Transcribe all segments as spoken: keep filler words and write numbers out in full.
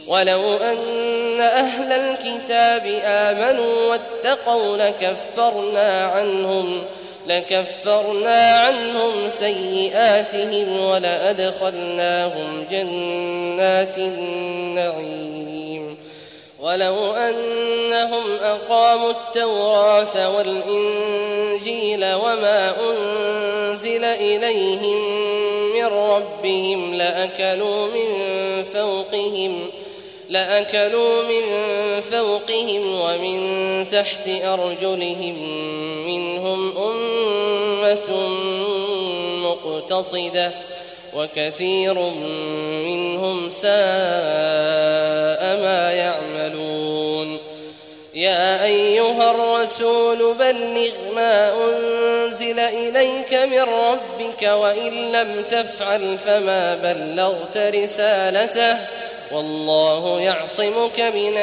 ولو أن أهل الكتاب آمنوا واتقوا لكفرنا عنهم لكفرنا عنهم سيئاتهم ولأدخلناهم جنات النعيم ولو أنهم أقاموا التوراة والإنجيل وما أنزل إليهم من ربهم لأكلوا من فوقهم لأكلوا من فوقهم ومن تحت أرجلهم منهم أمة مقتصدة وكثير منهم ساء ما يعملون يا أيها الرسول بلغ ما أنزل إليك من ربك وإن لم تفعل فما بلغت رسالته والله يعصمك من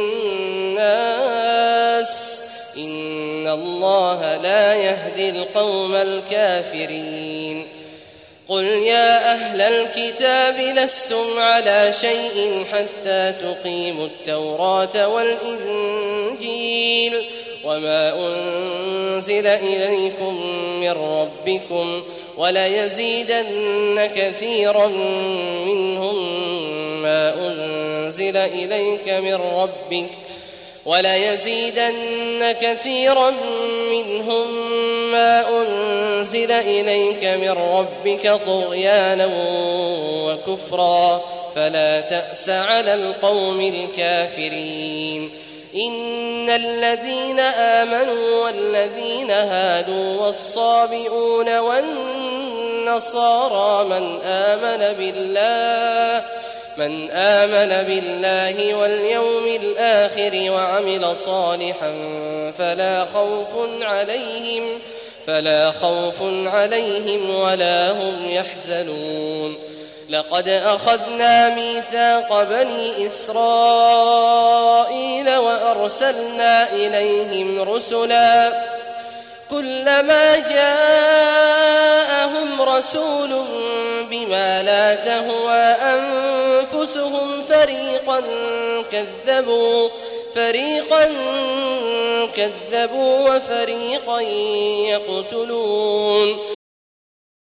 الناس إن الله لا يهدي القوم الكافرين قل يا أهل الكتاب لستم على شيء حتى تقيموا التوراة والإنجيل وما أنزل إليكم من ربكم وليزيدن كثيرا منهم ما أنزل إليك من ربك وليزيدن كثيرا منهم ما أنزل إليك من ربك طغيانا وكفرا فلا تأس على القوم الكافرين إن الذين آمنوا والذين هادوا والصابئون والنصارى من آمن بالله من آمن بالله واليوم الآخر وعمل صالحا فلا خوف عليهم فلا خوف عليهم ولا هم يحزنون لقد أخذنا ميثاق بني إسرائيل وأرسلنا إليهم رسلا كلما جاءهم رسول بما لا تهوى أنفسهم فريقا كذبوا فريقا كذبوا وفريقا يقتلون